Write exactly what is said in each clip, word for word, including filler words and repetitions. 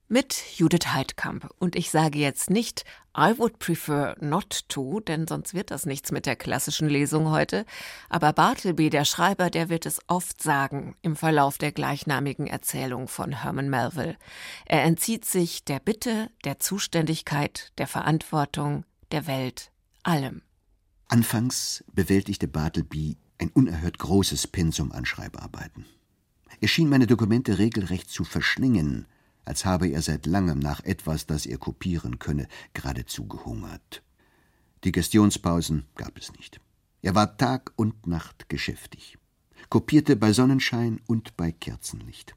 mit Judith Heidkamp. Und ich sage jetzt nicht I would prefer not to, denn sonst wird das nichts mit der klassischen Lesung heute. Aber Bartleby, der Schreiber, der wird es oft sagen im Verlauf der gleichnamigen Erzählung von Herman Melville. Er entzieht sich der Bitte, der Zuständigkeit, der Verantwortung, der Welt, allem. Anfangs bewältigte Bartleby ein unerhört großes Pensum an Schreibarbeiten. Er schien meine Dokumente regelrecht zu verschlingen, als habe er seit langem nach etwas, das er kopieren könne, geradezu gehungert. Digestionspausen gab es nicht. Er war Tag und Nacht geschäftig, kopierte bei Sonnenschein und bei Kerzenlicht.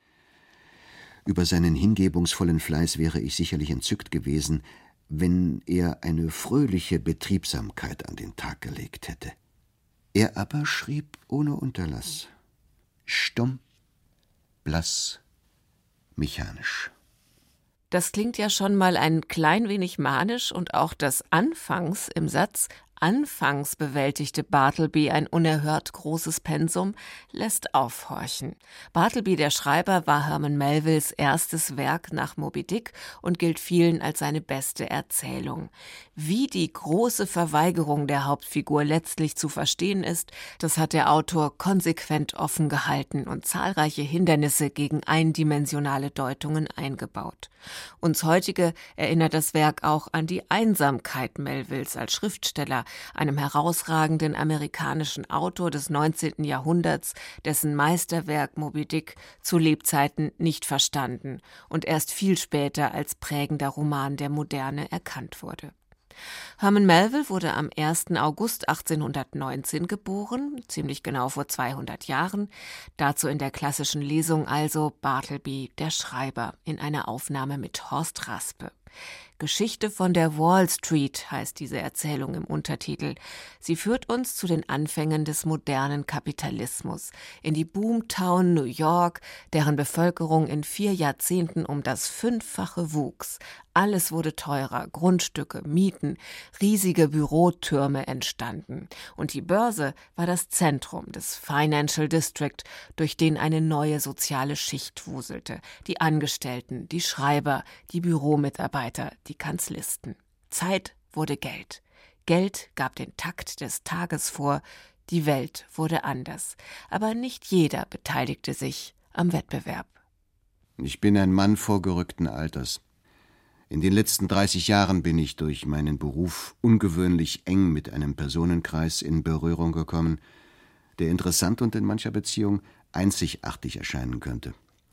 Über seinen hingebungsvollen Fleiß wäre ich sicherlich entzückt gewesen, wenn er eine fröhliche Betriebsamkeit an den Tag gelegt hätte. Er aber schrieb ohne Unterlass, stumm, blass, mechanisch. Das klingt ja schon mal ein klein wenig manisch und auch das Anfangs im Satz Anfangs bewältigte Bartleby ein unerhört großes Pensum, lässt aufhorchen. Bartleby, der Schreiber, war Herman Melvilles erstes Werk nach Moby Dick und gilt vielen als seine beste Erzählung. Wie die große Verweigerung der Hauptfigur letztlich zu verstehen ist, das hat der Autor konsequent offen gehalten und zahlreiche Hindernisse gegen eindimensionale Deutungen eingebaut. Uns heutige erinnert das Werk auch an die Einsamkeit Melvilles als Schriftsteller, einem herausragenden amerikanischen Autor des neunzehnten Jahrhunderts, dessen Meisterwerk Moby Dick zu Lebzeiten nicht verstanden und erst viel später als prägender Roman der Moderne erkannt wurde. Herman Melville wurde am ersten August achtzehnhundertneunzehn geboren, ziemlich genau vor zweihundert Jahren. Dazu in der klassischen Lesung also Bartleby, der Schreiber, in einer Aufnahme mit Horst Raspe. Geschichte von der Wall Street heißt diese Erzählung im Untertitel. Sie führt uns zu den Anfängen des modernen Kapitalismus, in die Boomtown New York, deren Bevölkerung in vier Jahrzehnten um das Fünffache wuchs. Alles wurde teurer, Grundstücke, Mieten, riesige Bürotürme entstanden. Und die Börse war das Zentrum des Financial District, durch den eine neue soziale Schicht wuselte. Die Angestellten, die Schreiber, die Büromitarbeiter, die Kanzlisten. Zeit wurde Geld. Geld gab den Takt des Tages vor. Die Welt wurde anders. Aber nicht jeder beteiligte sich am Wettbewerb. Ich bin ein Mann vorgerückten Alters. In den letzten dreißig Jahren bin ich durch meinen Beruf ungewöhnlich eng mit einem Personenkreis in Berührung gekommen, der interessant und in mancher Beziehung einzigartig erscheinen könnte.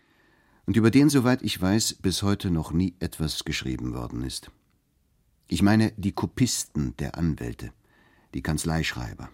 Und über den, soweit ich weiß, bis heute noch nie etwas geschrieben worden ist. Ich meine die Kopisten der Anwälte, die Kanzleischreiber.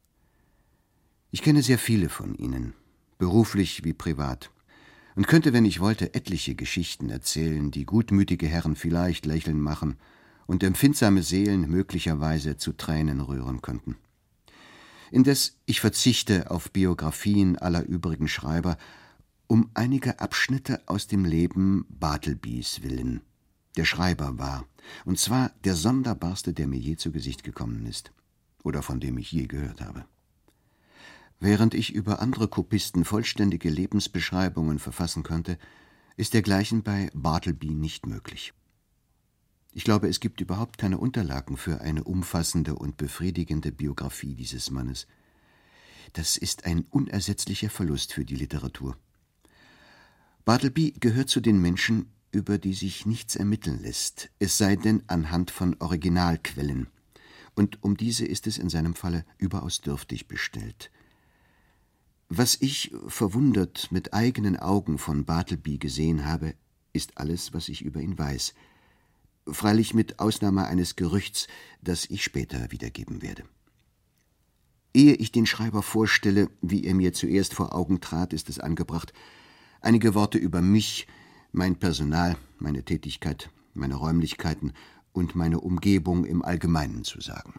Ich kenne sehr viele von ihnen, beruflich wie privat, und könnte, wenn ich wollte, etliche Geschichten erzählen, die gutmütige Herren vielleicht lächeln machen und empfindsame Seelen möglicherweise zu Tränen rühren könnten. Indes, ich verzichte auf Biografien aller übrigen Schreiber, um einige Abschnitte aus dem Leben Bartlebys willen, der Schreiber war, und zwar der sonderbarste, der mir je zu Gesicht gekommen ist, oder von dem ich je gehört habe. Während ich über andere Kopisten vollständige Lebensbeschreibungen verfassen könnte, ist dergleichen bei Bartleby nicht möglich. Ich glaube, es gibt überhaupt keine Unterlagen für eine umfassende und befriedigende Biografie dieses Mannes. Das ist ein unersetzlicher Verlust für die Literatur. Bartleby gehört zu den Menschen, über die sich nichts ermitteln lässt, es sei denn anhand von Originalquellen. Und um diese ist es in seinem Falle überaus dürftig bestellt. Was ich verwundert mit eigenen Augen von Bartleby gesehen habe, ist alles, was ich über ihn weiß. Freilich mit Ausnahme eines Gerüchts, das ich später wiedergeben werde. Ehe ich den Schreiber vorstelle, wie er mir zuerst vor Augen trat, ist es angebracht, einige Worte über mich, mein Personal, meine Tätigkeit, meine Räumlichkeiten und meine Umgebung im Allgemeinen zu sagen.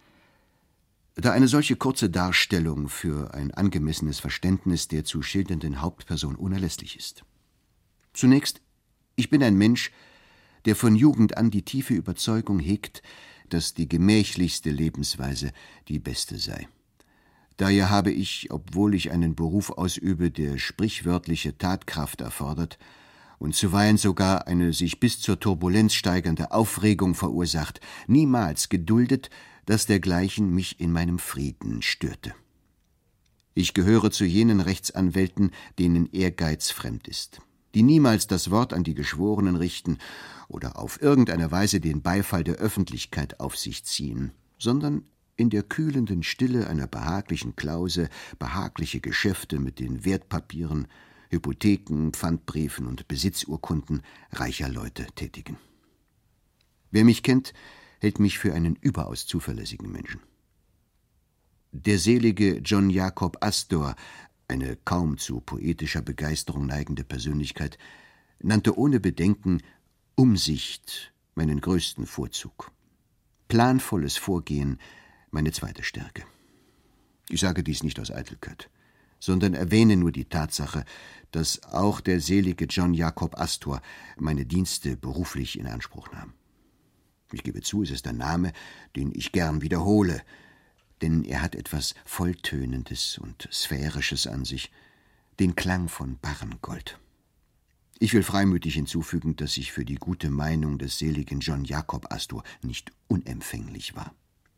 Da eine solche kurze Darstellung für ein angemessenes Verständnis der zu schildernden Hauptperson unerlässlich ist. Zunächst, ich bin ein Mensch, der von Jugend an die tiefe Überzeugung hegt, dass die gemächlichste Lebensweise die beste sei. Daher habe ich, obwohl ich einen Beruf ausübe, der sprichwörtliche Tatkraft erfordert und zuweilen sogar eine sich bis zur Turbulenz steigernde Aufregung verursacht, niemals geduldet, dass dergleichen mich in meinem Frieden störte. Ich gehöre zu jenen Rechtsanwälten, denen Ehrgeiz fremd ist, die niemals das Wort an die Geschworenen richten oder auf irgendeine Weise den Beifall der Öffentlichkeit auf sich ziehen, sondern in der kühlenden Stille einer behaglichen Klause behagliche Geschäfte mit den Wertpapieren, Hypotheken, Pfandbriefen und Besitzurkunden reicher Leute tätigen. Wer mich kennt, hält mich für einen überaus zuverlässigen Menschen. Der selige John Jacob Astor, eine kaum zu poetischer Begeisterung neigende Persönlichkeit, nannte ohne Bedenken Umsicht meinen größten Vorzug, planvolles Vorgehen meine zweite Stärke. Ich sage dies nicht aus Eitelkeit, sondern erwähne nur die Tatsache, dass auch der selige John Jacob Astor meine Dienste beruflich in Anspruch nahm. Ich gebe zu, es ist ein Name, den ich gern wiederhole, denn er hat etwas Volltönendes und Sphärisches an sich, den Klang von Barrengold. Ich will freimütig hinzufügen, dass ich für die gute Meinung des seligen John Jacob Astor nicht unempfänglich war.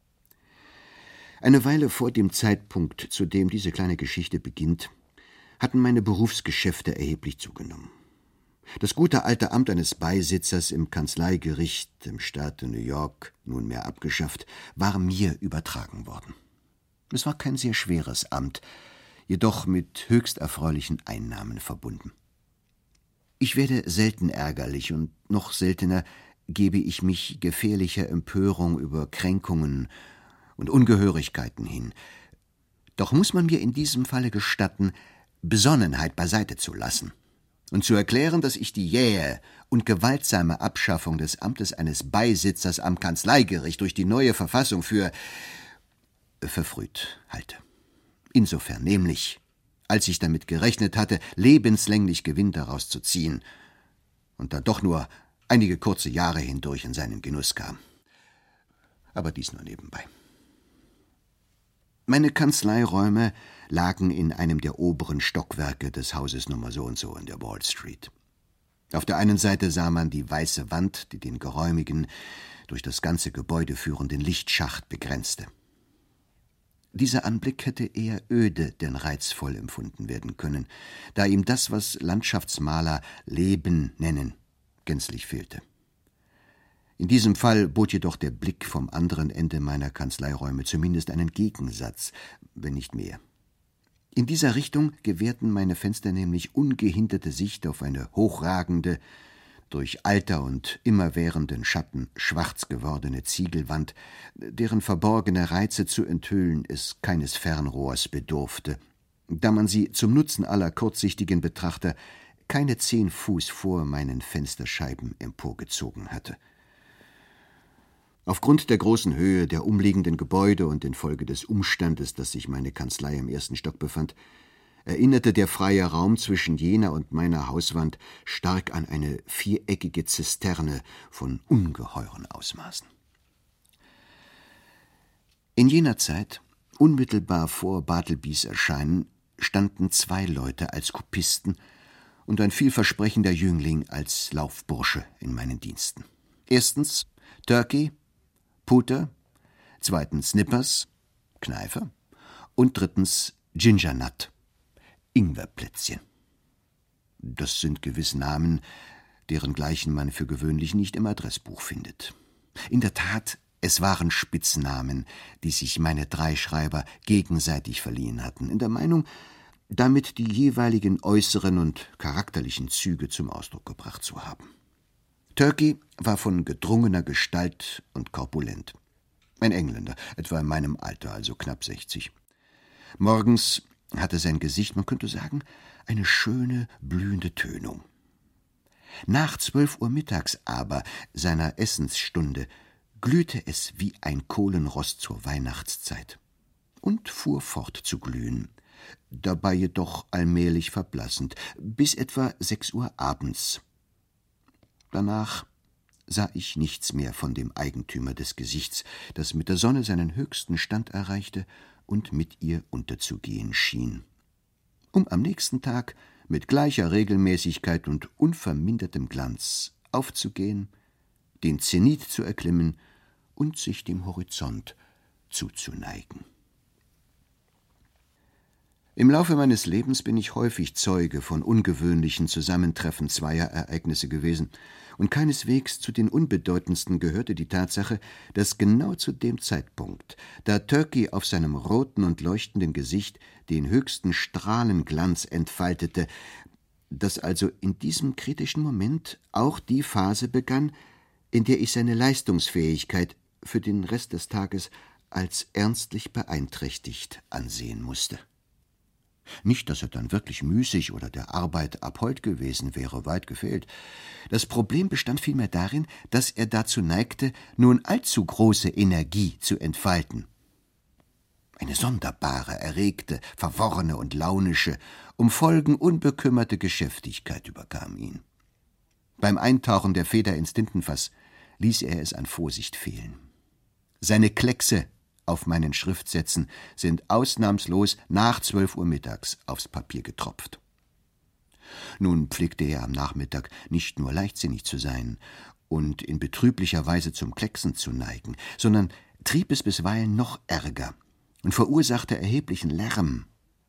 Eine Weile vor dem Zeitpunkt, zu dem diese kleine Geschichte beginnt, hatten meine Berufsgeschäfte erheblich zugenommen. Das gute alte Amt eines Beisitzers im Kanzleigericht im Staate New York, nunmehr abgeschafft, war mir übertragen worden. Es war kein sehr schweres Amt, jedoch mit höchst erfreulichen Einnahmen verbunden. Ich werde selten ärgerlich und noch seltener gebe ich mich gefährlicher Empörung über Kränkungen und Ungehörigkeiten hin. Doch muss man mir in diesem Falle gestatten, Besonnenheit beiseite zu lassen und zu erklären, dass ich die jähe und gewaltsame Abschaffung des Amtes eines Beisitzers am Kanzleigericht durch die neue Verfassung für verfrüht halte. Insofern nämlich, als ich damit gerechnet hatte, lebenslänglich Gewinn daraus zu ziehen und dann doch nur einige kurze Jahre hindurch in seinen Genuss kam. Aber dies nur nebenbei. Meine Kanzleiräume lagen in einem der oberen Stockwerke des Hauses Nummer so und so in der Wall Street. Auf der einen Seite sah man die weiße Wand, die den geräumigen, durch das ganze Gebäude führenden Lichtschacht begrenzte. Dieser Anblick hätte eher öde denn reizvoll empfunden werden können, da ihm das, was Landschaftsmaler Leben nennen, gänzlich fehlte. In diesem Fall bot jedoch der Blick vom anderen Ende meiner Kanzleiräume zumindest einen Gegensatz, wenn nicht mehr. In dieser Richtung gewährten meine Fenster nämlich ungehinderte Sicht auf eine hochragende, durch Alter und immerwährenden Schatten schwarz gewordene Ziegelwand, deren verborgene Reize zu enthüllen es keines Fernrohrs bedurfte, da man sie zum Nutzen aller kurzsichtigen Betrachter keine zehn Fuß vor meinen Fensterscheiben emporgezogen hatte. Aufgrund der großen Höhe der umliegenden Gebäude und infolge des Umstandes, dass sich meine Kanzlei im ersten Stock befand, erinnerte der freie Raum zwischen jener und meiner Hauswand stark an eine viereckige Zisterne von ungeheuren Ausmaßen. In jener Zeit, unmittelbar vor Bartlebys Erscheinen, standen zwei Leute als Kopisten und ein vielversprechender Jüngling als Laufbursche in meinen Diensten. Erstens Turkey, Puter, zweitens Snippers, Kneifer und drittens Gingernut, Ingwerplätzchen. Das sind gewiss Namen, derengleichen man für gewöhnlich nicht im Adressbuch findet. In der Tat, es waren Spitznamen, die sich meine drei Schreiber gegenseitig verliehen hatten, in der Meinung, damit die jeweiligen äußeren und charakterlichen Züge zum Ausdruck gebracht zu haben. Turkey war von gedrungener Gestalt und korpulent. Ein Engländer, etwa in meinem Alter, also knapp sechzig. Morgens hatte sein Gesicht, man könnte sagen, eine schöne, blühende Tönung. Nach zwölf Uhr mittags aber, seiner Essensstunde, glühte es wie ein Kohlenrost zur Weihnachtszeit und fuhr fort zu glühen, dabei jedoch allmählich verblassend, bis etwa sechs Uhr abends. Danach sah ich nichts mehr von dem Eigentümer des Gesichts, das mit der Sonne seinen höchsten Stand erreichte und mit ihr unterzugehen schien, um am nächsten Tag mit gleicher Regelmäßigkeit und unvermindertem Glanz aufzugehen, den Zenit zu erklimmen und sich dem Horizont zuzuneigen. Im Laufe meines Lebens bin ich häufig Zeuge von ungewöhnlichen Zusammentreffen zweier Ereignisse gewesen, und keineswegs zu den unbedeutendsten gehörte die Tatsache, dass genau zu dem Zeitpunkt, da Turkey auf seinem roten und leuchtenden Gesicht den höchsten Strahlenglanz entfaltete, dass also in diesem kritischen Moment auch die Phase begann, in der ich seine Leistungsfähigkeit für den Rest des Tages als ernstlich beeinträchtigt ansehen musste. Nicht, dass er dann wirklich müßig oder der Arbeit abhold gewesen wäre, weit gefehlt. Das Problem bestand vielmehr darin, dass er dazu neigte, nun allzu große Energie zu entfalten. Eine sonderbare, erregte, verworrene und launische, um Folgen unbekümmerte Geschäftigkeit überkam ihn. Beim Eintauchen der Feder ins Tintenfass ließ er es an Vorsicht fehlen. Seine Kleckse auf meinen Schriftsätzen sind ausnahmslos nach zwölf Uhr mittags aufs Papier getropft. Nun pflegte er am Nachmittag nicht nur leichtsinnig zu sein und in betrüblicher Weise zum Klecksen zu neigen, sondern trieb es bisweilen noch ärger und verursachte erheblichen Lärm.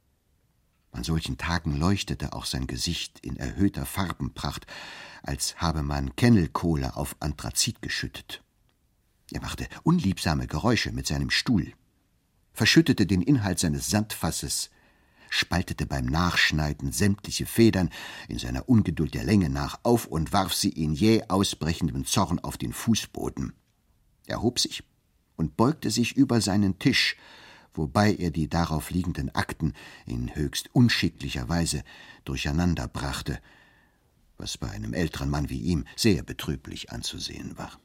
An solchen Tagen leuchtete auch sein Gesicht in erhöhter Farbenpracht, als habe man Kennelkohle auf Anthrazit geschüttet. Er machte unliebsame Geräusche mit seinem Stuhl, verschüttete den Inhalt seines Sandfasses, spaltete beim Nachschneiden sämtliche Federn in seiner Ungeduld der Länge nach auf und warf sie in jäh ausbrechendem Zorn auf den Fußboden. Er hob sich und beugte sich über seinen Tisch, wobei er die darauf liegenden Akten in höchst unschicklicher Weise durcheinander brachte, was bei einem älteren Mann wie ihm sehr betrüblich anzusehen war.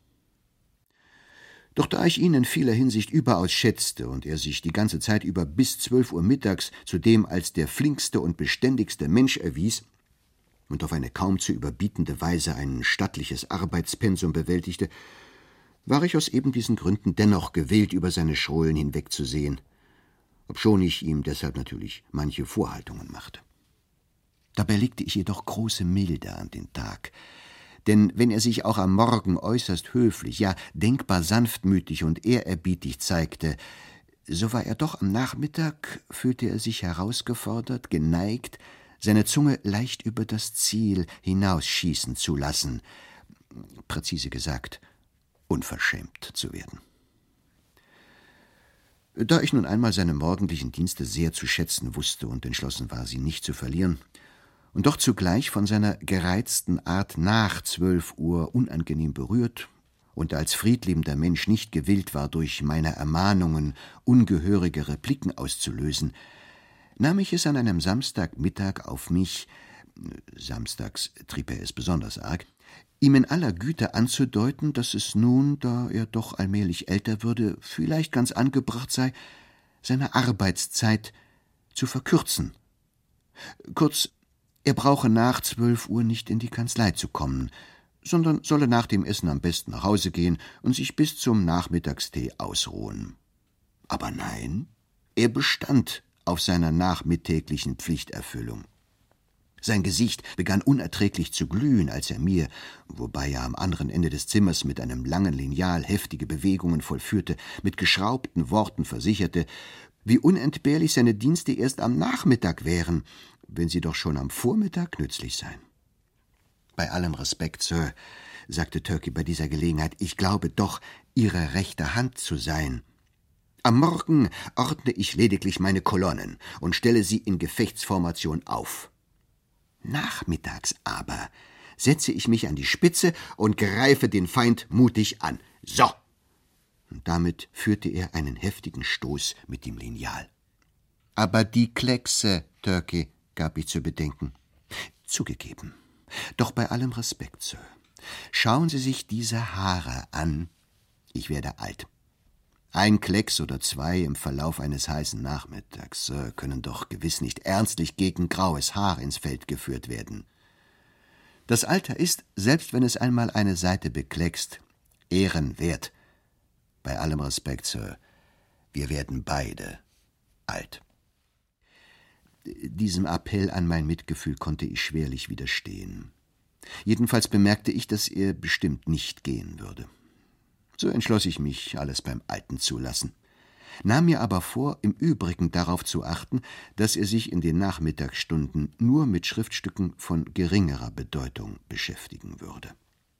Doch da ich ihn in vieler Hinsicht überaus schätzte und er sich die ganze Zeit über bis zwölf Uhr mittags zudem als der flinkste und beständigste Mensch erwies und auf eine kaum zu überbietende Weise ein stattliches Arbeitspensum bewältigte, war ich aus eben diesen Gründen dennoch gewillt, über seine Schrullen hinwegzusehen, obschon ich ihm deshalb natürlich manche Vorhaltungen machte. Dabei legte ich jedoch große Milde an den Tag, denn wenn er sich auch am Morgen äußerst höflich, ja denkbar sanftmütig und ehrerbietig zeigte, so war er doch am Nachmittag, fühlte er sich herausgefordert, geneigt, seine Zunge leicht über das Ziel hinausschießen zu lassen, präzise gesagt, unverschämt zu werden. Da ich nun einmal seine morgendlichen Dienste sehr zu schätzen wusste und entschlossen war, sie nicht zu verlieren, und doch zugleich von seiner gereizten Art nach zwölf Uhr unangenehm berührt und als friedliebender Mensch nicht gewillt war, durch meine Ermahnungen ungehörige Repliken auszulösen, nahm ich es an einem Samstagmittag auf mich, samstags trieb er es besonders arg, ihm in aller Güte anzudeuten, dass es nun, da er doch allmählich älter würde, vielleicht ganz angebracht sei, seine Arbeitszeit zu verkürzen. Kurz, er brauche nach zwölf Uhr nicht in die Kanzlei zu kommen, sondern solle nach dem Essen am besten nach Hause gehen und sich bis zum Nachmittagstee ausruhen. Aber nein, er bestand auf seiner nachmittäglichen Pflichterfüllung. Sein Gesicht begann unerträglich zu glühen, als er mir, wobei er am anderen Ende des Zimmers mit einem langen Lineal heftige Bewegungen vollführte, mit geschraubten Worten versicherte, wie unentbehrlich seine Dienste erst am Nachmittag wären, wenn sie doch schon am Vormittag nützlich seien. »Bei allem Respekt, Sir«, sagte Turkey bei dieser Gelegenheit, »ich glaube doch, Ihre rechte Hand zu sein. Am Morgen ordne ich lediglich meine Kolonnen und stelle sie in Gefechtsformation auf. Nachmittags aber setze ich mich an die Spitze und greife den Feind mutig an. So!« Und damit führte er einen heftigen Stoß mit dem Lineal. »Aber die Kleckse, Turkey«, gab ich zu bedenken. »Zugegeben. Doch bei allem Respekt, Sir. Schauen Sie sich diese Haare an. Ich werde alt. Ein Klecks oder zwei im Verlauf eines heißen Nachmittags, Sir, können doch gewiss nicht ernstlich gegen graues Haar ins Feld geführt werden. Das Alter ist, selbst wenn es einmal eine Seite bekleckst, ehrenwert. Bei allem Respekt, Sir, wir werden beide alt.« Diesem Appell an mein Mitgefühl konnte ich schwerlich widerstehen. Jedenfalls bemerkte ich, dass er bestimmt nicht gehen würde. So entschloss ich mich, alles beim Alten zu lassen, nahm mir aber vor, im Übrigen darauf zu achten, dass er sich in den Nachmittagsstunden nur mit Schriftstücken von geringerer Bedeutung beschäftigen würde.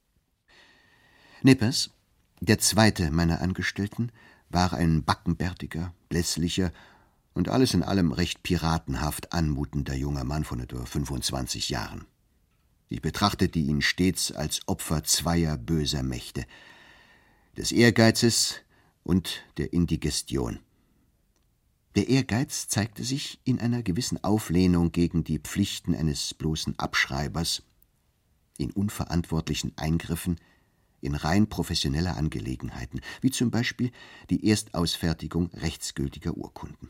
Nippers, der zweite meiner Angestellten, war ein backenbärtiger, blässlicher und alles in allem recht piratenhaft anmutender junger Mann von etwa fünfundzwanzig Jahren. Ich betrachtete ihn stets als Opfer zweier böser Mächte, des Ehrgeizes und der Indigestion. Der Ehrgeiz zeigte sich in einer gewissen Auflehnung gegen die Pflichten eines bloßen Abschreibers, in unverantwortlichen Eingriffen in rein professionelle Angelegenheiten, wie zum Beispiel die Erstausfertigung rechtsgültiger Urkunden.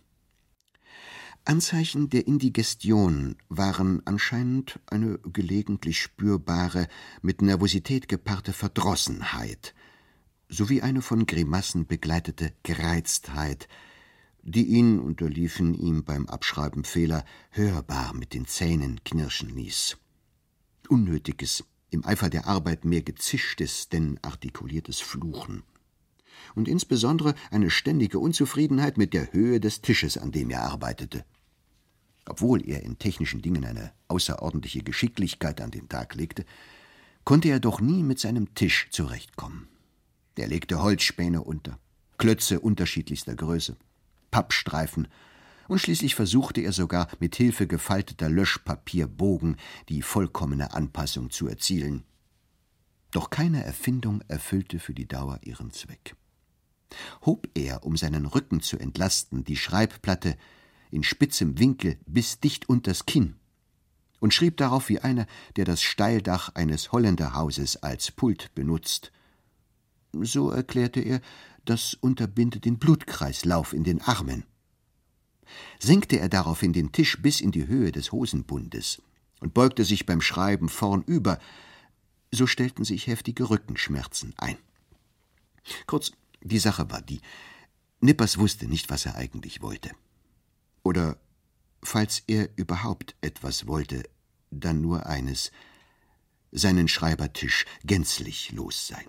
Anzeichen der Indigestion waren anscheinend eine gelegentlich spürbare, mit Nervosität gepaarte Verdrossenheit sowie eine von Grimassen begleitete Gereiztheit, die ihn, unterliefen ihm beim Abschreiben Fehler, hörbar mit den Zähnen knirschen ließ. Unnötiges, im Eifer der Arbeit mehr gezischtes, denn artikuliertes Fluchen. Und insbesondere eine ständige Unzufriedenheit mit der Höhe des Tisches, an dem er arbeitete. Obwohl er in technischen Dingen eine außerordentliche Geschicklichkeit an den Tag legte, konnte er doch nie mit seinem Tisch zurechtkommen. Er legte Holzspäne unter, Klötze unterschiedlichster Größe, Pappstreifen, und schließlich versuchte er sogar mit Hilfe gefalteter Löschpapierbogen die vollkommene Anpassung zu erzielen. Doch keine Erfindung erfüllte für die Dauer ihren Zweck. Hob er, um seinen Rücken zu entlasten, die Schreibplatte in spitzem Winkel bis dicht unters Kinn und schrieb darauf wie einer, der das Steildach eines Holländerhauses als Pult benutzt. So erklärte er, das unterbinde den Blutkreislauf in den Armen. Senkte er daraufhin den Tisch bis in die Höhe des Hosenbundes und beugte sich beim Schreiben vornüber, so stellten sich heftige Rückenschmerzen ein. Kurz, die Sache war die, Nippers wusste nicht, was er eigentlich wollte. Oder, falls er überhaupt etwas wollte, dann nur eines, seinen Schreibertisch gänzlich los sein.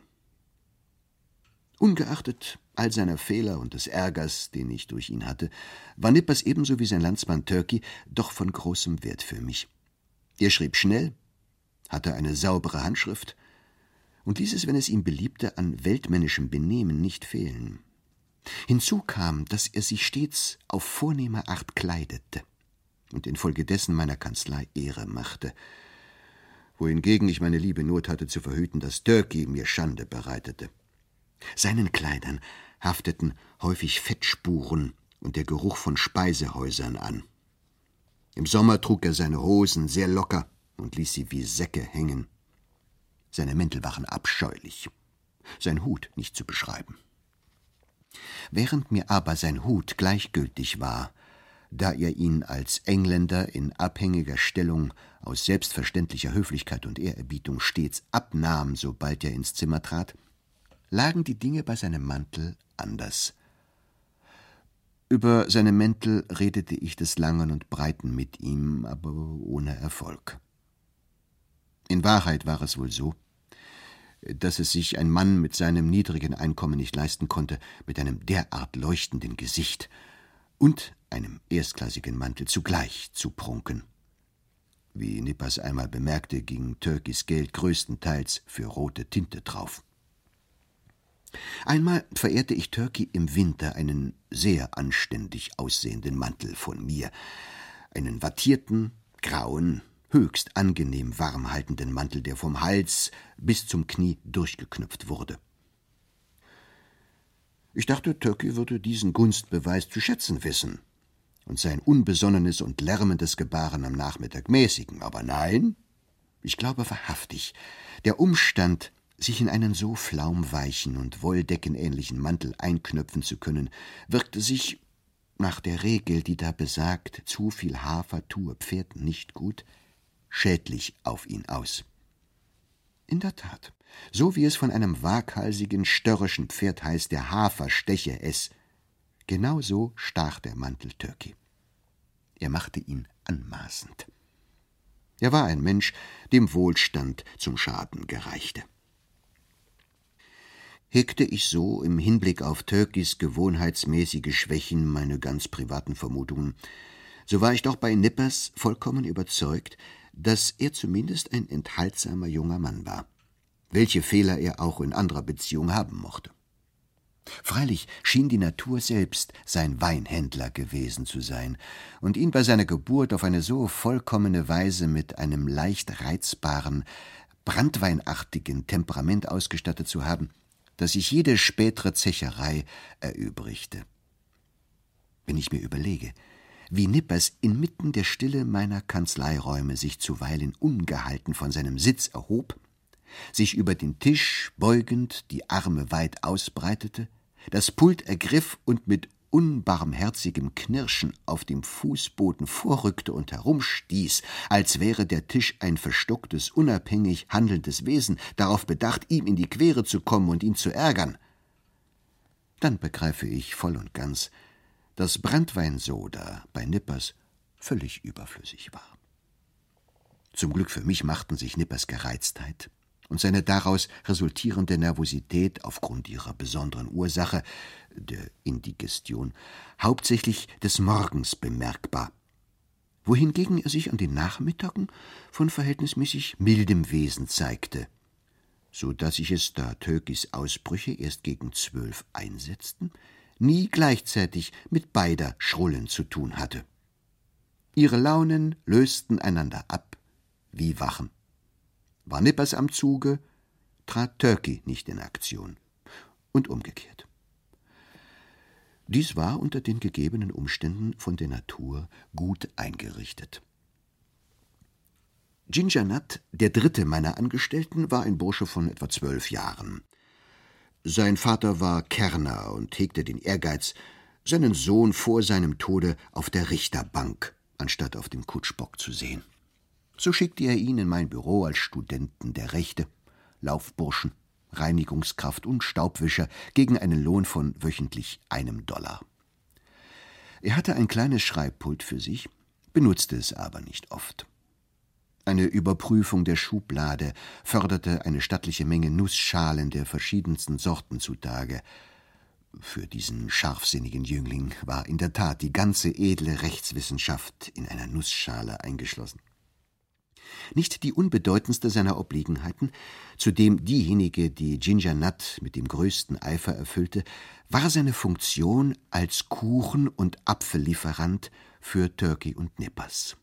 Ungeachtet all seiner Fehler und des Ärgers, den ich durch ihn hatte, war Nippers ebenso wie sein Landsmann Turkey doch von großem Wert für mich. Er schrieb schnell, hatte eine saubere Handschrift und ließ es, wenn es ihm beliebte, an weltmännischem Benehmen nicht fehlen. Hinzu kam, dass er sich stets auf vornehme Art kleidete und infolgedessen meiner Kanzlei Ehre machte, wohingegen ich meine liebe Not hatte zu verhüten, dass Turkey mir Schande bereitete. Seinen Kleidern hafteten häufig Fettspuren und der Geruch von Speisehäusern an. Im Sommer trug er seine Hosen sehr locker und ließ sie wie Säcke hängen. Seine Mäntel waren abscheulich, sein Hut nicht zu beschreiben. Während mir aber sein Hut gleichgültig war, da er ihn als Engländer in abhängiger Stellung aus selbstverständlicher Höflichkeit und Ehrerbietung stets abnahm, sobald er ins Zimmer trat, lagen die Dinge bei seinem Mantel anders. Über seine Mäntel redete ich des Langen und Breiten mit ihm, aber ohne Erfolg. In Wahrheit war es wohl so, dass es sich ein Mann mit seinem niedrigen Einkommen nicht leisten konnte, mit einem derart leuchtenden Gesicht und einem erstklassigen Mantel zugleich zu prunken. Wie Nippers einmal bemerkte, ging Turkeys Geld größtenteils für rote Tinte drauf. Einmal verehrte ich Turkey im Winter einen sehr anständig aussehenden Mantel von mir, einen wattierten, grauen, höchst angenehm warm haltenden Mantel, der vom Hals bis zum Knie durchgeknöpft wurde. Ich dachte, Turkey würde diesen Gunstbeweis zu schätzen wissen und sein unbesonnenes und lärmendes Gebaren am Nachmittag mäßigen, aber nein, ich glaube wahrhaftig, der Umstand, sich in einen so flaumweichen und wolldeckenähnlichen Mantel einknöpfen zu können, wirkte sich, nach der Regel, die da besagt, zu viel Hafer tue Pferden nicht gut, schädlich auf ihn aus. In der Tat, so wie es von einem waghalsigen, störrischen Pferd heißt, der Hafer steche es, genau so stach der Mantel Turkey. Er machte ihn anmaßend. Er war ein Mensch, dem Wohlstand zum Schaden gereichte. Hegte ich so im Hinblick auf Turkeys gewohnheitsmäßige Schwächen meine ganz privaten Vermutungen, so war ich doch bei Nippers vollkommen überzeugt, dass er zumindest ein enthaltsamer junger Mann war, welche Fehler er auch in anderer Beziehung haben mochte. Freilich schien die Natur selbst sein Weinhändler gewesen zu sein und ihn bei seiner Geburt auf eine so vollkommene Weise mit einem leicht reizbaren, branntweinartigen Temperament ausgestattet zu haben, dass sich jede spätere Zecherei erübrigte. Wenn ich mir überlege, wie Nippers inmitten der Stille meiner Kanzleiräume sich zuweilen ungehalten von seinem Sitz erhob, sich über den Tisch beugend die Arme weit ausbreitete, das Pult ergriff und mit unbarmherzigem Knirschen auf dem Fußboden vorrückte und herumstieß, als wäre der Tisch ein verstocktes, unabhängig handelndes Wesen, darauf bedacht, ihm in die Quere zu kommen und ihn zu ärgern. Dann begreife ich voll und ganz, dass Branntweinsoda bei Nippers völlig überflüssig war. Zum Glück für mich machten sich Nippers Gereiztheit und seine daraus resultierende Nervosität aufgrund ihrer besonderen Ursache, der Indigestion, hauptsächlich des Morgens bemerkbar, wohingegen er sich an den Nachmittagen von verhältnismäßig mildem Wesen zeigte, so dass ich es, da Turkeys Ausbrüche erst gegen zwölf einsetzten, nie gleichzeitig mit beider Schrullen zu tun hatte. Ihre Launen lösten einander ab wie Wachen. War Nippers am Zuge, trat Turkey nicht in Aktion und umgekehrt. Dies war unter den gegebenen Umständen von der Natur gut eingerichtet. Ginger Nut, der dritte meiner Angestellten, war ein Bursche von etwa zwölf Jahren. Sein Vater war Kärrner und hegte den Ehrgeiz, seinen Sohn vor seinem Tode auf der Richterbank anstatt auf dem Kutschbock zu sehen. So schickte er ihn in mein Büro als Studenten der Rechte, Laufburschen, Reinigungskraft und Staubwischer gegen einen Lohn von wöchentlich einem Dollar. Er hatte ein kleines Schreibpult für sich, benutzte es aber nicht oft. Eine Überprüfung der Schublade förderte eine stattliche Menge Nussschalen der verschiedensten Sorten zutage. Für diesen scharfsinnigen Jüngling war in der Tat die ganze edle Rechtswissenschaft in einer Nussschale eingeschlossen. Nicht die unbedeutendste seiner Obliegenheiten, zudem diejenige, die Ginger Nut mit dem größten Eifer erfüllte, war seine Funktion als Kuchen- und Apfellieferant für Turkey und Nippers.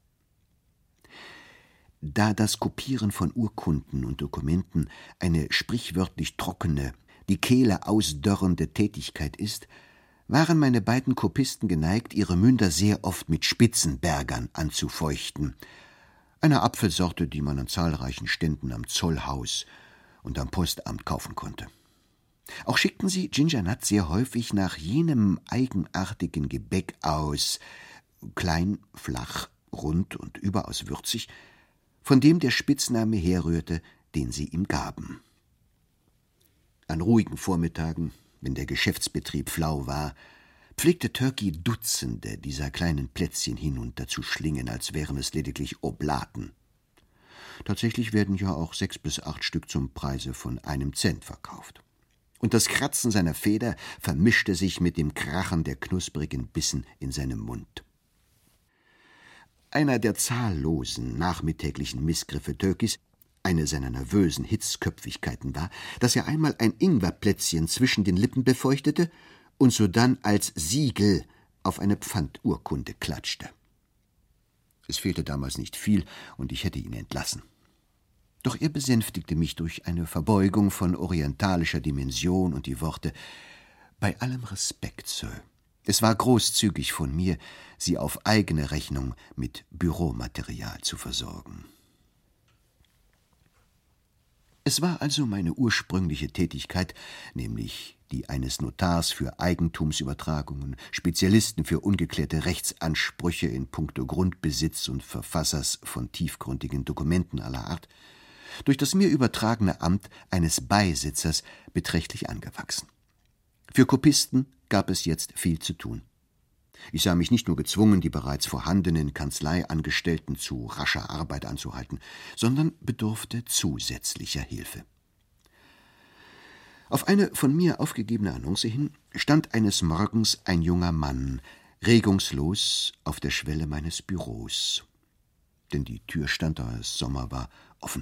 Da das Kopieren von Urkunden und Dokumenten eine sprichwörtlich trockene, die Kehle ausdörrende Tätigkeit ist, waren meine beiden Kopisten geneigt, ihre Münder sehr oft mit Spitzenbergern anzufeuchten, einer Apfelsorte, die man an zahlreichen Ständen am Zollhaus und am Postamt kaufen konnte. Auch schickten sie Ginger Nut sehr häufig nach jenem eigenartigen Gebäck aus, klein, flach, rund und überaus würzig, von dem der Spitzname herrührte, den sie ihm gaben. An ruhigen Vormittagen, wenn der Geschäftsbetrieb flau war, pflegte Turkey Dutzende dieser kleinen Plätzchen hinunter zu schlingen, als wären es lediglich Oblaten. Tatsächlich werden ja auch sechs bis acht Stück zum Preise von einem Cent verkauft. Und das Kratzen seiner Feder vermischte sich mit dem Krachen der knusprigen Bissen in seinem Mund. Einer der zahllosen nachmittäglichen Missgriffe Turkeys, eine seiner nervösen Hitzköpfigkeiten war, dass er einmal ein Ingwerplätzchen zwischen den Lippen befeuchtete und sodann als Siegel auf eine Pfandurkunde klatschte. Es fehlte damals nicht viel, und ich hätte ihn entlassen. Doch er besänftigte mich durch eine Verbeugung von orientalischer Dimension und die Worte: »Bei allem Respekt, Sir, es war großzügig von mir, Sie auf eigene Rechnung mit Büromaterial zu versorgen.« Es war also meine ursprüngliche Tätigkeit, nämlich die eines Notars für Eigentumsübertragungen, Spezialisten für ungeklärte Rechtsansprüche in puncto Grundbesitz und Verfassers von tiefgründigen Dokumenten aller Art, durch das mir übertragene Amt eines Beisitzers beträchtlich angewachsen. Für Kopisten gab es jetzt viel zu tun. Ich sah mich nicht nur gezwungen, die bereits vorhandenen Kanzleiangestellten zu rascher Arbeit anzuhalten, sondern bedurfte zusätzlicher Hilfe. Auf eine von mir aufgegebene Annonce hin stand eines Morgens ein junger Mann, regungslos auf der Schwelle meines Büros. Denn die Tür stand, da es Sommer war, offen.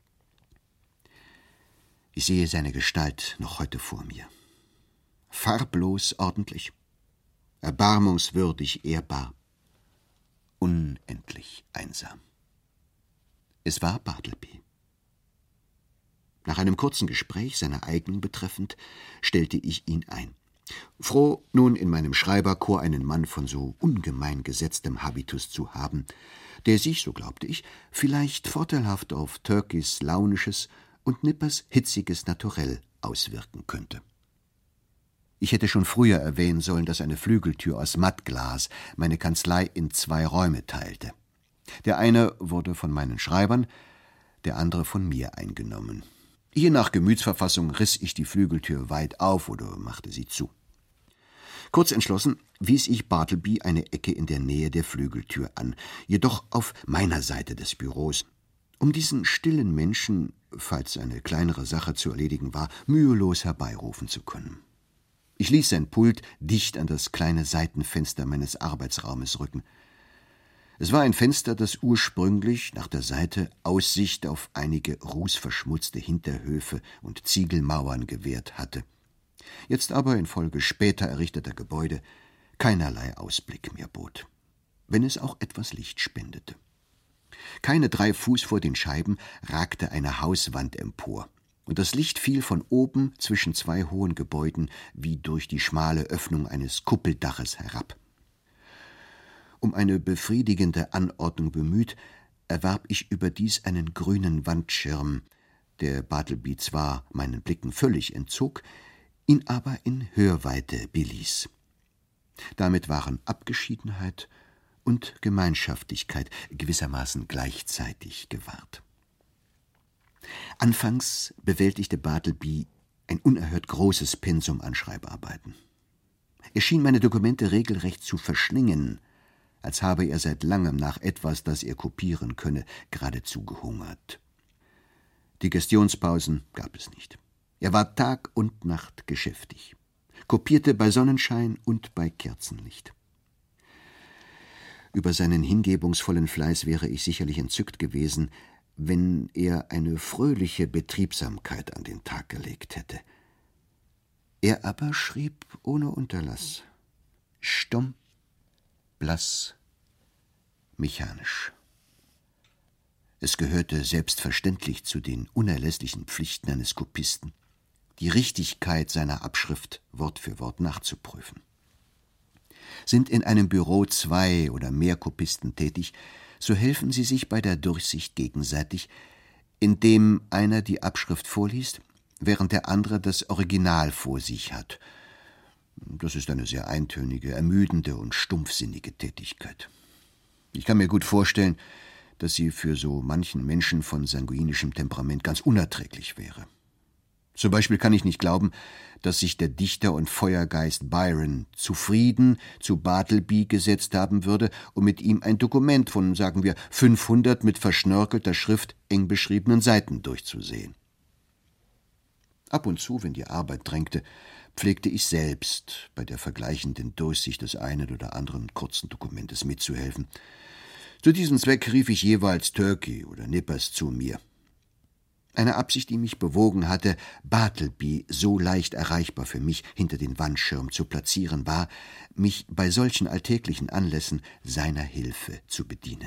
Ich sehe seine Gestalt noch heute vor mir. Farblos ordentlich, erbarmungswürdig ehrbar, unendlich einsam. Es war Bartleby. Nach einem kurzen Gespräch seiner Eignung betreffend, stellte ich ihn ein. Froh, nun in meinem Schreiberchor einen Mann von so ungemein gesetztem Habitus zu haben, der sich, so glaubte ich, vielleicht vorteilhaft auf Turkeys launisches und Nippers hitziges Naturell auswirken könnte. Ich hätte schon früher erwähnen sollen, dass eine Flügeltür aus Mattglas meine Kanzlei in zwei Räume teilte. Der eine wurde von meinen Schreibern, der andere von mir eingenommen. Je nach Gemütsverfassung riss ich die Flügeltür weit auf oder machte sie zu. Kurz entschlossen wies ich Bartleby eine Ecke in der Nähe der Flügeltür an, jedoch auf meiner Seite des Büros, um diesen stillen Menschen, falls eine kleinere Sache zu erledigen war, mühelos herbeirufen zu können. Ich ließ sein Pult dicht an das kleine Seitenfenster meines Arbeitsraumes rücken. Es war ein Fenster, das ursprünglich nach der Seite Aussicht auf einige rußverschmutzte Hinterhöfe und Ziegelmauern gewährt hatte, jetzt aber infolge später errichteter Gebäude keinerlei Ausblick mehr bot, wenn es auch etwas Licht spendete. Keine drei Fuß vor den Scheiben ragte eine Hauswand empor, und das Licht fiel von oben zwischen zwei hohen Gebäuden wie durch die schmale Öffnung eines Kuppeldaches herab. Um eine befriedigende Anordnung bemüht, erwarb ich überdies einen grünen Wandschirm, der Bartleby zwar meinen Blicken völlig entzog, ihn aber in Hörweite beließ. Damit waren Abgeschiedenheit und Gemeinschaftlichkeit gewissermaßen gleichzeitig gewahrt. Anfangs bewältigte Bartleby ein unerhört großes Pensum an Schreibarbeiten. Er schien meine Dokumente regelrecht zu verschlingen, als habe er seit langem nach etwas, das er kopieren könne, geradezu gehungert. Digestionspausen gab es nicht. Er war Tag und Nacht geschäftig, kopierte bei Sonnenschein und bei Kerzenlicht. Über seinen hingebungsvollen Fleiß wäre ich sicherlich entzückt gewesen, wenn er eine fröhliche Betriebsamkeit an den Tag gelegt hätte. Er aber schrieb ohne Unterlass, stumm, blass, mechanisch. Es gehörte selbstverständlich zu den unerlässlichen Pflichten eines Kopisten, die Richtigkeit seiner Abschrift Wort für Wort nachzuprüfen. Sind in einem Büro zwei oder mehr Kopisten tätig, so helfen sie sich bei der Durchsicht gegenseitig, indem einer die Abschrift vorliest, während der andere das Original vor sich hat. Das ist eine sehr eintönige, ermüdende und stumpfsinnige Tätigkeit. Ich kann mir gut vorstellen, dass sie für so manchen Menschen von sanguinischem Temperament ganz unerträglich wäre. Zum Beispiel kann ich nicht glauben, dass sich der Dichter und Feuergeist Byron zufrieden zu Bartleby gesetzt haben würde, um mit ihm ein Dokument von, sagen wir, fünfhundert mit verschnörkelter Schrift eng beschriebenen Seiten durchzusehen. Ab und zu, wenn die Arbeit drängte, pflegte ich selbst bei der vergleichenden Durchsicht des einen oder anderen kurzen Dokumentes mitzuhelfen. Zu diesem Zweck rief ich jeweils Turkey oder Nippers zu mir. Eine Absicht, die mich bewogen hatte, Bartleby so leicht erreichbar für mich hinter den Wandschirm zu platzieren, war, mich bei solchen alltäglichen Anlässen seiner Hilfe zu bedienen.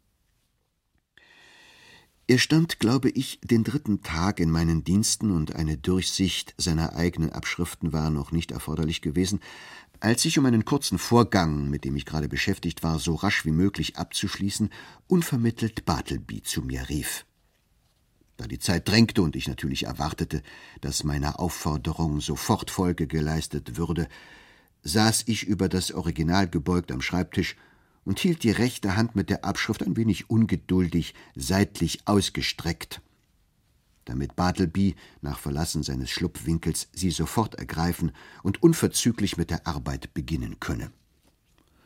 Er stand, glaube ich, den dritten Tag in meinen Diensten, und eine Durchsicht seiner eigenen Abschriften war noch nicht erforderlich gewesen, als ich, um einen kurzen Vorgang, mit dem ich gerade beschäftigt war, so rasch wie möglich abzuschließen, unvermittelt Bartleby zu mir rief. Da die Zeit drängte und ich natürlich erwartete, dass meiner Aufforderung sofort Folge geleistet würde, saß ich über das Original gebeugt am Schreibtisch und hielt die rechte Hand mit der Abschrift ein wenig ungeduldig seitlich ausgestreckt, damit Bartleby nach Verlassen seines Schlupfwinkels sie sofort ergreifen und unverzüglich mit der Arbeit beginnen könne.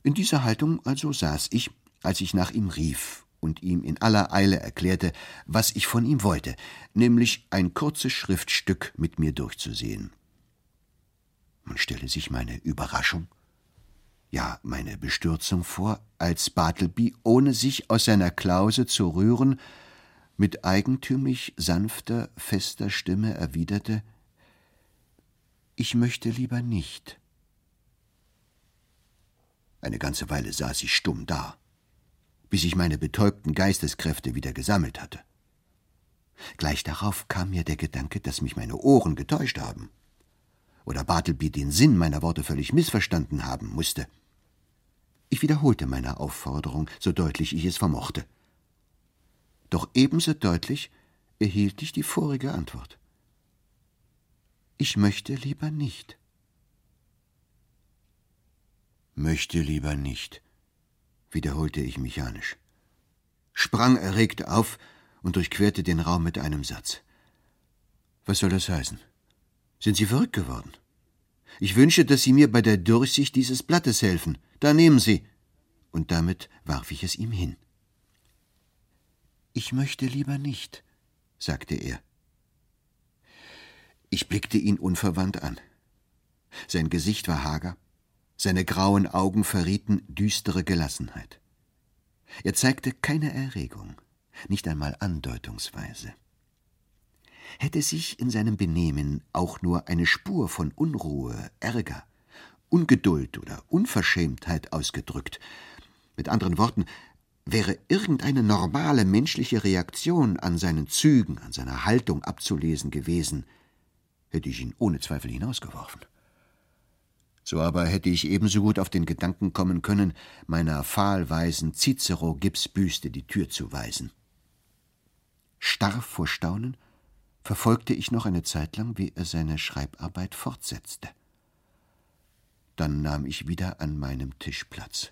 In dieser Haltung also saß ich, als ich nach ihm rief und ihm in aller Eile erklärte, was ich von ihm wollte, nämlich ein kurzes Schriftstück mit mir durchzusehen. Man stelle sich meine Überraschung, ja meine Bestürzung vor, als Bartleby, ohne sich aus seiner Klause zu rühren, mit eigentümlich sanfter, fester Stimme erwiderte: »Ich möchte lieber nicht.« Eine ganze Weile saß ich stumm da, bis ich meine betäubten Geisteskräfte wieder gesammelt hatte. Gleich darauf kam mir der Gedanke, dass mich meine Ohren getäuscht haben oder Bartleby den Sinn meiner Worte völlig missverstanden haben musste. Ich wiederholte meine Aufforderung, so deutlich ich es vermochte. Doch ebenso deutlich erhielt ich die vorige Antwort: »Ich möchte lieber nicht.« »Möchte lieber nicht«, wiederholte ich mechanisch, sprang erregt auf und durchquerte den Raum mit einem Satz. »Was soll das heißen? Sind Sie verrückt geworden? Ich wünsche, dass Sie mir bei der Durchsicht dieses Blattes helfen. Da nehmen Sie.« Und damit warf ich es ihm hin. »Ich möchte lieber nicht«, sagte er. Ich blickte ihn unverwandt an. Sein Gesicht war hager, seine grauen Augen verrieten düstere Gelassenheit. Er zeigte keine Erregung, nicht einmal andeutungsweise. Hätte sich in seinem Benehmen auch nur eine Spur von Unruhe, Ärger, Ungeduld oder Unverschämtheit ausgedrückt, mit anderen Worten, wäre irgendeine normale menschliche Reaktion an seinen Zügen, an seiner Haltung abzulesen gewesen, hätte ich ihn ohne Zweifel hinausgeworfen. So aber hätte ich ebenso gut auf den Gedanken kommen können, meiner fahlweisen Cicero-Gipsbüste die Tür zu weisen. Starr vor Staunen verfolgte ich noch eine Zeit lang, wie er seine Schreibarbeit fortsetzte. Dann nahm ich wieder an meinem Tisch Platz.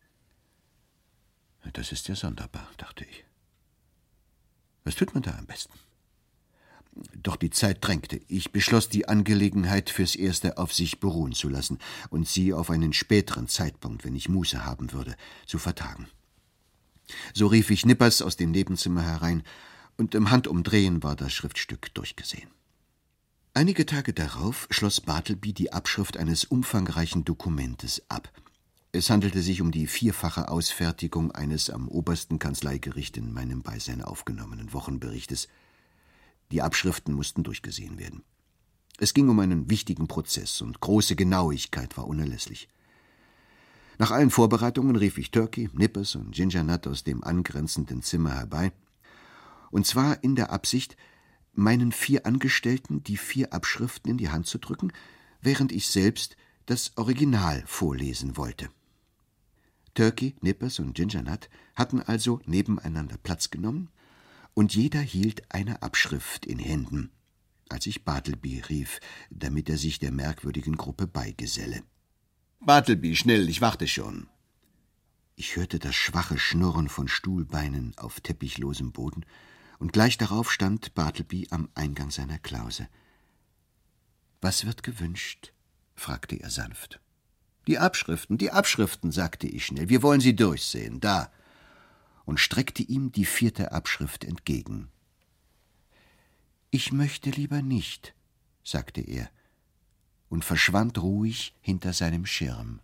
»Das ist ja sonderbar«, dachte ich. »Was tut man da am besten?« Doch die Zeit drängte. Ich beschloss, die Angelegenheit fürs Erste auf sich beruhen zu lassen und sie auf einen späteren Zeitpunkt, wenn ich Muße haben würde, zu vertagen. So rief ich Nippers aus dem Nebenzimmer herein, und im Handumdrehen war das Schriftstück durchgesehen. Einige Tage darauf schloss Bartleby die Abschrift eines umfangreichen Dokumentes ab. Es handelte sich um die vierfache Ausfertigung eines am obersten Kanzleigericht in meinem Beisein aufgenommenen Wochenberichtes. Die Abschriften mussten durchgesehen werden. Es ging um einen wichtigen Prozess, und große Genauigkeit war unerlässlich. Nach allen Vorbereitungen rief ich Turkey, Nippers und Ginger Nut aus dem angrenzenden Zimmer herbei, und zwar in der Absicht, meinen vier Angestellten die vier Abschriften in die Hand zu drücken, während ich selbst das Original vorlesen wollte. Turkey, Nippers und Ginger Nut hatten also nebeneinander Platz genommen, und jeder hielt eine Abschrift in Händen, als ich Bartleby rief, damit er sich der merkwürdigen Gruppe beigeselle. »Bartleby, schnell, ich warte schon.« Ich hörte das schwache Schnurren von Stuhlbeinen auf teppichlosem Boden, und gleich darauf stand Bartleby am Eingang seiner Klause. »Was wird gewünscht?« fragte er sanft. »Die Abschriften, die Abschriften«, sagte ich schnell. »Wir wollen sie durchsehen, da«, und streckte ihm die vierte Abschrift entgegen. »Ich möchte lieber nicht«, sagte er und verschwand ruhig hinter seinem Schirm.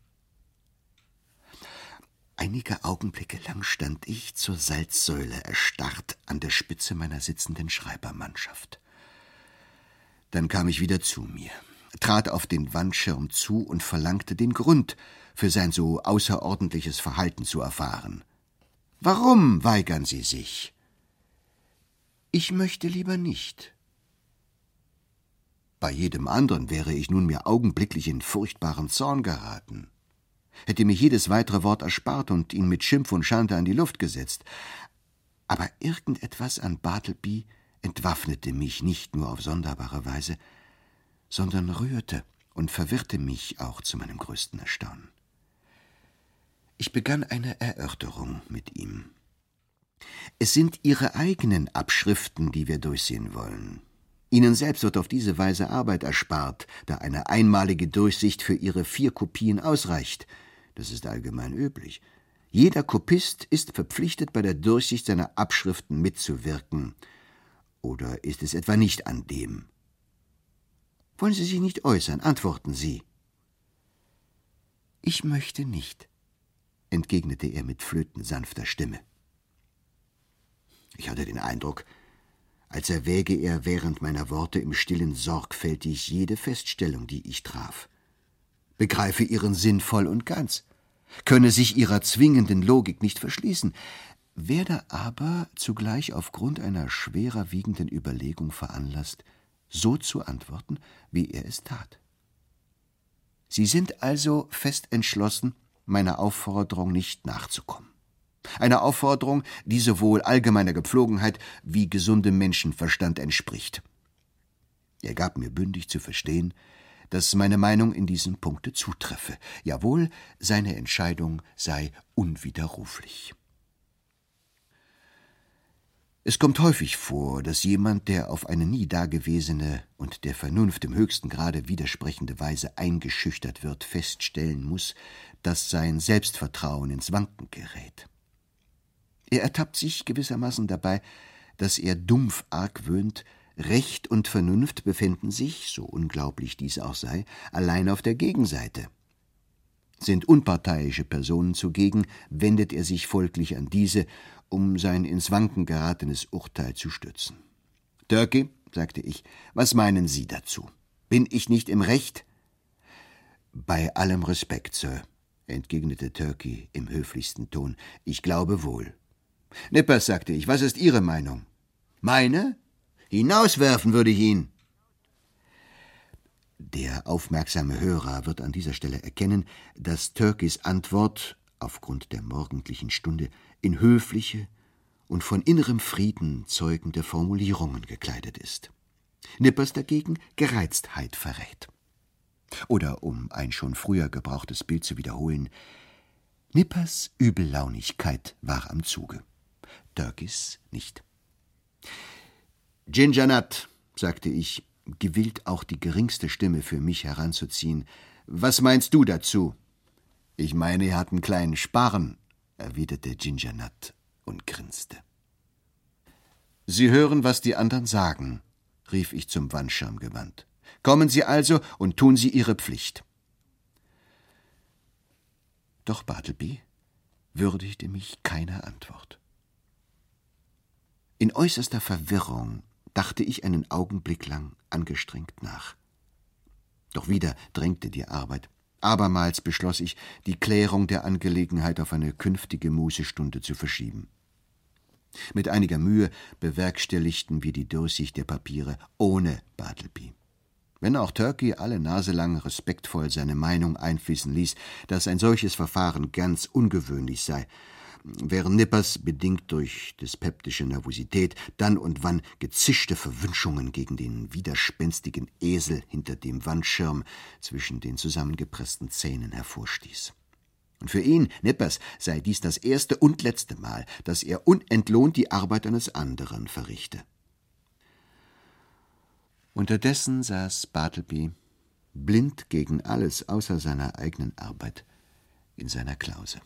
Einige Augenblicke lang stand ich zur Salzsäule erstarrt an der Spitze meiner sitzenden Schreibermannschaft. Dann kam ich wieder zu mir, trat auf den Wandschirm zu und verlangte den Grund für sein so außerordentliches Verhalten zu erfahren. »Warum weigern Sie sich?« »Ich möchte lieber nicht.« Bei jedem anderen wäre ich nunmehr augenblicklich in furchtbaren Zorn geraten, hätte mir jedes weitere Wort erspart und ihn mit Schimpf und Schande an die Luft gesetzt. Aber irgendetwas an Bartleby entwaffnete mich nicht nur auf sonderbare Weise, sondern rührte und verwirrte mich auch zu meinem größten Erstaunen. Ich begann eine Erörterung mit ihm. »Es sind Ihre eigenen Abschriften, die wir durchsehen wollen. Ihnen selbst wird auf diese Weise Arbeit erspart, da eine einmalige Durchsicht für Ihre vier Kopien ausreicht. Das ist allgemein üblich. Jeder Kopist ist verpflichtet, bei der Durchsicht seiner Abschriften mitzuwirken. Oder ist es etwa nicht an dem? Wollen Sie sich nicht äußern? Antworten Sie. »Ich möchte nicht«, entgegnete er mit flötensanfter Stimme. Ich hatte den Eindruck, als erwäge er während meiner Worte im Stillen sorgfältig jede Feststellung, die ich traf. Begreife ihren Sinn voll und ganz, könne sich ihrer zwingenden Logik nicht verschließen, werde aber zugleich aufgrund einer schwerer wiegenden Überlegung veranlasst, so zu antworten, wie er es tat. Sie sind also fest entschlossen, meiner Aufforderung nicht nachzukommen. Eine Aufforderung, die sowohl allgemeiner Gepflogenheit wie gesundem Menschenverstand entspricht. Er gab mir bündig zu verstehen, dass meine Meinung in diesem Punkte zutreffe. Jawohl, seine Entscheidung sei unwiderruflich. Es kommt häufig vor, dass jemand, der auf eine nie dagewesene und der Vernunft im höchsten Grade widersprechende Weise eingeschüchtert wird, feststellen muss, dass sein Selbstvertrauen ins Wanken gerät. Er ertappt sich gewissermaßen dabei, dass er dumpf argwöhnt, Recht und Vernunft befänden sich, so unglaublich dies auch sei, allein auf der Gegenseite. Sind unparteiische Personen zugegen, wendet er sich folglich an diese, um sein ins Wanken geratenes Urteil zu stützen. »Turkey«, sagte ich, »was meinen Sie dazu? Bin ich nicht im Recht?« »Bei allem Respekt, Sir«, entgegnete Turkey im höflichsten Ton, »ich glaube wohl.« »Nippers«, sagte ich, »was ist Ihre Meinung?« »Meine? Hinauswerfen würde ich ihn.« Der aufmerksame Hörer wird an dieser Stelle erkennen, dass Turkeys Antwort, aufgrund der morgendlichen Stunde, in höfliche und von innerem Frieden zeugende Formulierungen gekleidet ist. Nippers dagegen Gereiztheit verrät. Oder, um ein schon früher gebrauchtes Bild zu wiederholen, Nippers Übellaunigkeit war am Zuge, Turkeys nicht. »Ginger Nut«, sagte ich, gewillt auch die geringste Stimme für mich heranzuziehen, »was meinst du dazu?« »Ich meine, er hat einen kleinen Sparren«, erwiderte Ginger Nut und grinste. »Sie hören, was die anderen sagen«, rief ich zum Wandschirm gewandt. »Kommen Sie also und tun Sie Ihre Pflicht.« Doch Bartleby würdigte mich keiner Antwort. In äußerster Verwirrung dachte ich einen Augenblick lang angestrengt nach. Doch wieder drängte die Arbeit. Abermals beschloss ich, die Klärung der Angelegenheit auf eine künftige Mußestunde zu verschieben. Mit einiger Mühe bewerkstelligten wir die Durchsicht der Papiere ohne Bartleby. Wenn auch Turkey alle Nase lang respektvoll seine Meinung einfließen ließ, dass ein solches Verfahren ganz ungewöhnlich sei, während Nippers, bedingt durch dyspeptische Nervosität, dann und wann gezischte Verwünschungen gegen den widerspenstigen Esel hinter dem Wandschirm zwischen den zusammengepressten Zähnen hervorstieß. Und für ihn, Nippers, sei dies das erste und letzte Mal, dass er unentlohnt die Arbeit eines anderen verrichte. Unterdessen saß Bartleby, blind gegen alles außer seiner eigenen Arbeit, in seiner Klause.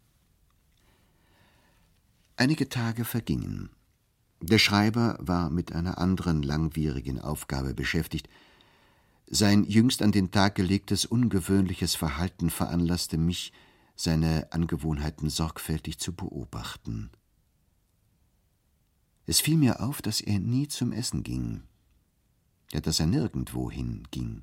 Einige Tage vergingen. Der Schreiber war mit einer anderen langwierigen Aufgabe beschäftigt. Sein jüngst an den Tag gelegtes ungewöhnliches Verhalten veranlasste mich, seine Angewohnheiten sorgfältig zu beobachten. Es fiel mir auf, dass er nie zum Essen ging, ja, dass er nirgendwohin ging.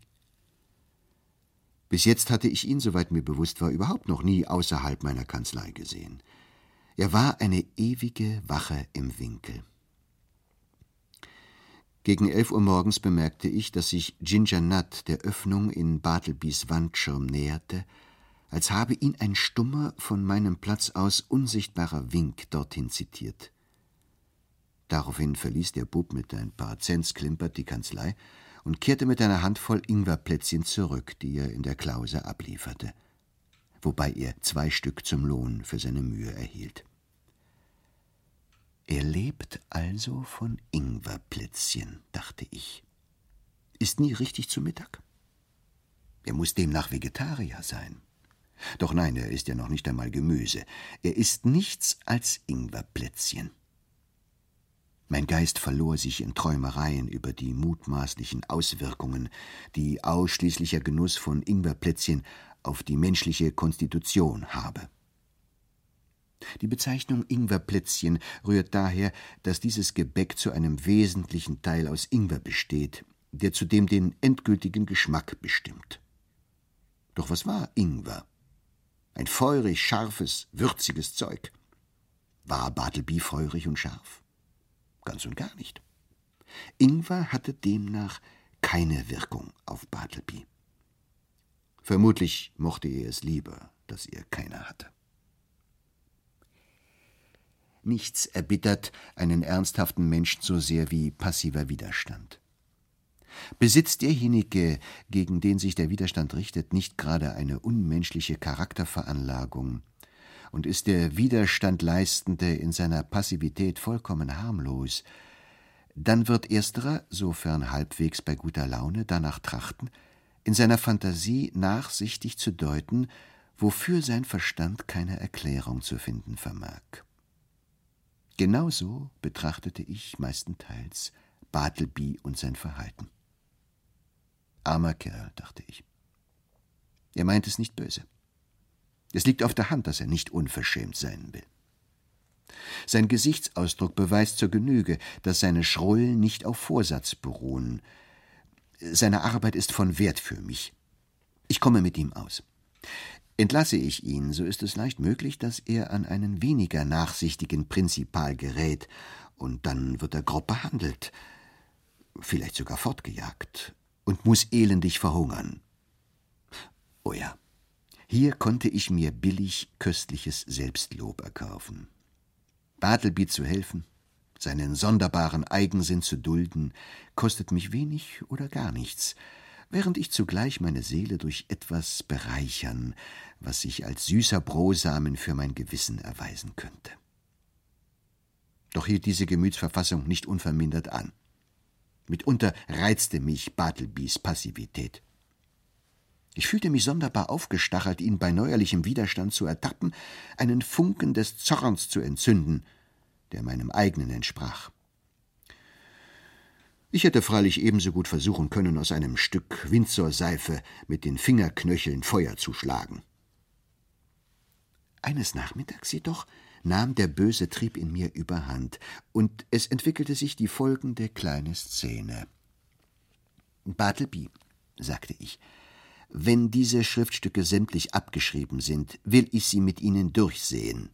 Bis jetzt hatte ich ihn, soweit mir bewusst war, überhaupt noch nie außerhalb meiner Kanzlei gesehen. Er war eine ewige Wache im Winkel. Gegen elf Uhr morgens bemerkte ich, dass sich Ginger Nut der Öffnung in Bartlebys Wandschirm näherte, als habe ihn ein stummer, von meinem Platz aus unsichtbarer Wink dorthin zitiert. Daraufhin verließ der Bub mit ein paar Cents klimpert die Kanzlei und kehrte mit einer Handvoll Ingwerplätzchen zurück, die er in der Klause ablieferte, wobei er zwei Stück zum Lohn für seine Mühe erhielt. Er lebt also von Ingwerplätzchen, dachte ich. Ist nie richtig zu Mittag? Er muss demnach Vegetarier sein. Doch nein, er ist ja noch nicht einmal Gemüse. Er ist nichts als Ingwerplätzchen. Mein Geist verlor sich in Träumereien über die mutmaßlichen Auswirkungen, die ausschließlicher Genuss von Ingwerplätzchen auf die menschliche Konstitution habe. Die Bezeichnung Ingwerplätzchen rührt daher, dass dieses Gebäck zu einem wesentlichen Teil aus Ingwer besteht, der zudem den endgültigen Geschmack bestimmt. Doch was war Ingwer? Ein feurig, scharfes, würziges Zeug. War Bartleby feurig und scharf? Ganz und gar nicht. Ingwer hatte demnach keine Wirkung auf Bartleby. Vermutlich mochte er es lieber, dass er keine hatte. Nichts erbittert einen ernsthaften Menschen so sehr wie passiver Widerstand. Besitzt derjenige, gegen den sich der Widerstand richtet, nicht gerade eine unmenschliche Charakterveranlagung und ist der Widerstandleistende in seiner Passivität vollkommen harmlos, dann wird ersterer, sofern halbwegs bei guter Laune, danach trachten, in seiner Fantasie nachsichtig zu deuten, wofür sein Verstand keine Erklärung zu finden vermag. Genauso betrachtete ich meistenteils Bartleby und sein Verhalten. Armer Kerl, dachte ich. Er meint es nicht böse. Es liegt auf der Hand, dass er nicht unverschämt sein will. Sein Gesichtsausdruck beweist zur Genüge, dass seine Schrullen nicht auf Vorsatz beruhen. Seine Arbeit ist von Wert für mich. Ich komme mit ihm aus. Entlasse ich ihn, so ist es leicht möglich, dass er an einen weniger nachsichtigen Prinzipal gerät, und dann wird er grob behandelt, vielleicht sogar fortgejagt, und muß elendig verhungern. Oh ja, hier konnte ich mir billig köstliches Selbstlob erkaufen. Bartleby zu helfen, seinen sonderbaren Eigensinn zu dulden, kostet mich wenig oder gar nichts, während ich zugleich meine Seele durch etwas bereichern, was sich als süßer Brosamen für mein Gewissen erweisen könnte. Doch hielt diese Gemütsverfassung nicht unvermindert an. Mitunter reizte mich Bartlebys Passivität. Ich fühlte mich sonderbar aufgestachelt, ihn bei neuerlichem Widerstand zu ertappen, einen Funken des Zorns zu entzünden, der meinem eigenen entsprach. Ich hätte freilich ebenso gut versuchen können, aus einem Stück Windsor-Seife mit den Fingerknöcheln Feuer zu schlagen. Eines Nachmittags jedoch nahm der böse Trieb in mir überhand, und es entwickelte sich die folgende kleine Szene. »Bartleby«, sagte ich, »wenn diese Schriftstücke sämtlich abgeschrieben sind, will ich sie mit Ihnen durchsehen.«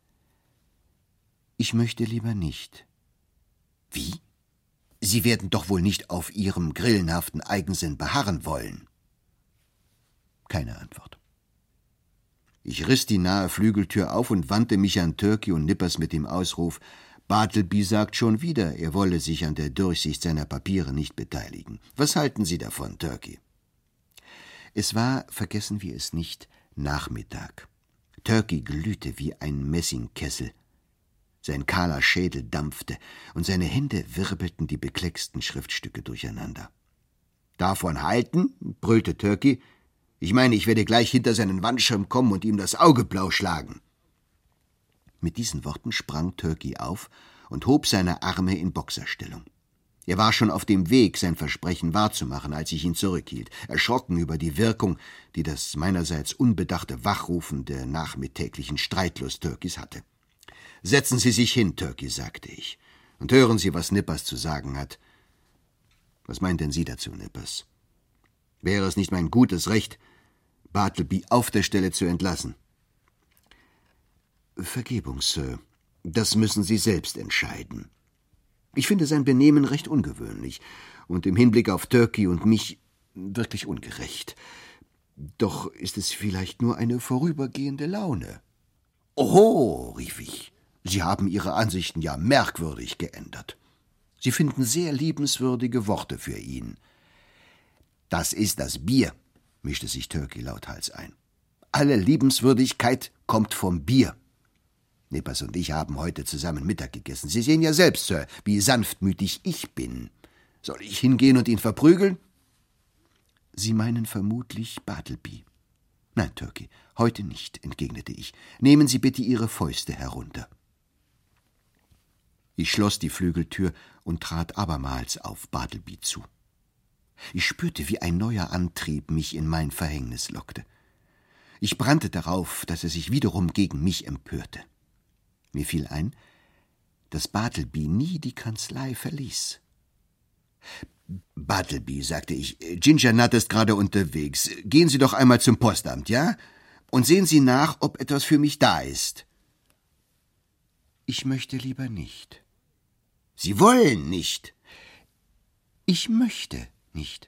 »Ich möchte lieber nicht.« »Wie? Sie werden doch wohl nicht auf Ihrem grillenhaften Eigensinn beharren wollen?« Keine Antwort. Ich riss die nahe Flügeltür auf und wandte mich an Turkey und Nippers mit dem Ausruf: »Bartleby sagt schon wieder, er wolle sich an der Durchsicht seiner Papiere nicht beteiligen. Was halten Sie davon, Turkey?« Es war, vergessen wir es nicht, Nachmittag. Turkey glühte wie ein Messingkessel. Sein kahler Schädel dampfte, und seine Hände wirbelten die beklecksten Schriftstücke durcheinander. »Davon halten?« brüllte Turkey. »Ich meine, ich werde gleich hinter seinen Wandschirm kommen und ihm das Auge blau schlagen.« Mit diesen Worten sprang Turkey auf und hob seine Arme in Boxerstellung. Er war schon auf dem Weg, sein Versprechen wahrzumachen, als ich ihn zurückhielt, erschrocken über die Wirkung, die das meinerseits unbedachte Wachrufen der nachmittäglichen Streitlust Turkeys hatte. »Setzen Sie sich hin, Turkey«, sagte ich, »und hören Sie, was Nippers zu sagen hat.« »Was meint denn Sie dazu, Nippers? Wäre es nicht mein gutes Recht, Bartleby auf der Stelle zu entlassen?« »Vergebung, Sir, das müssen Sie selbst entscheiden. Ich finde sein Benehmen recht ungewöhnlich und im Hinblick auf Turkey und mich wirklich ungerecht. Doch ist es vielleicht nur eine vorübergehende Laune.« »Oho«, rief ich, »Sie haben Ihre Ansichten ja merkwürdig geändert. Sie finden sehr liebenswürdige Worte für ihn.« »Das ist das Bier«, mischte sich Turkey lauthals ein. »Alle Liebenswürdigkeit kommt vom Bier. Nippers und ich haben heute zusammen Mittag gegessen. Sie sehen ja selbst, Sir, wie sanftmütig ich bin. Soll ich hingehen und ihn verprügeln?« »Sie meinen vermutlich Bartleby.« »Nein, Turkey, heute nicht«, entgegnete ich. »Nehmen Sie bitte Ihre Fäuste herunter.« Ich schloss die Flügeltür und trat abermals auf Bartleby zu. Ich spürte, wie ein neuer Antrieb mich in mein Verhängnis lockte. Ich brannte darauf, dass er sich wiederum gegen mich empörte. Mir fiel ein, dass Bartleby nie die Kanzlei verließ. »Bartleby«, sagte ich, »Ginger Nut ist gerade unterwegs. Gehen Sie doch einmal zum Postamt, ja? Und sehen Sie nach, ob etwas für mich da ist.« »Ich möchte lieber nicht.« »Sie wollen nicht.« »Ich möchte nicht.«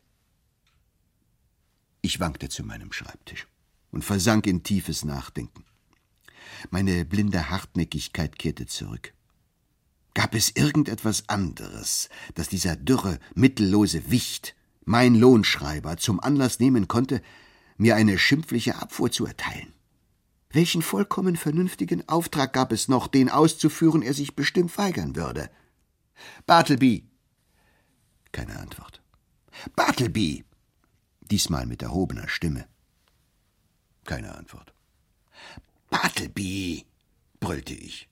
Ich wankte zu meinem Schreibtisch und versank in tiefes Nachdenken. Meine blinde Hartnäckigkeit kehrte zurück. Gab es irgendetwas anderes, das dieser dürre, mittellose Wicht, mein Lohnschreiber, zum Anlass nehmen konnte, mir eine schimpfliche Abfuhr zu erteilen? Welchen vollkommen vernünftigen Auftrag gab es noch, den auszuführen er sich bestimmt weigern würde? »Bartleby!« Keine Antwort. »Bartleby!« Diesmal mit erhobener Stimme. Keine Antwort. »Bartleby!« brüllte ich.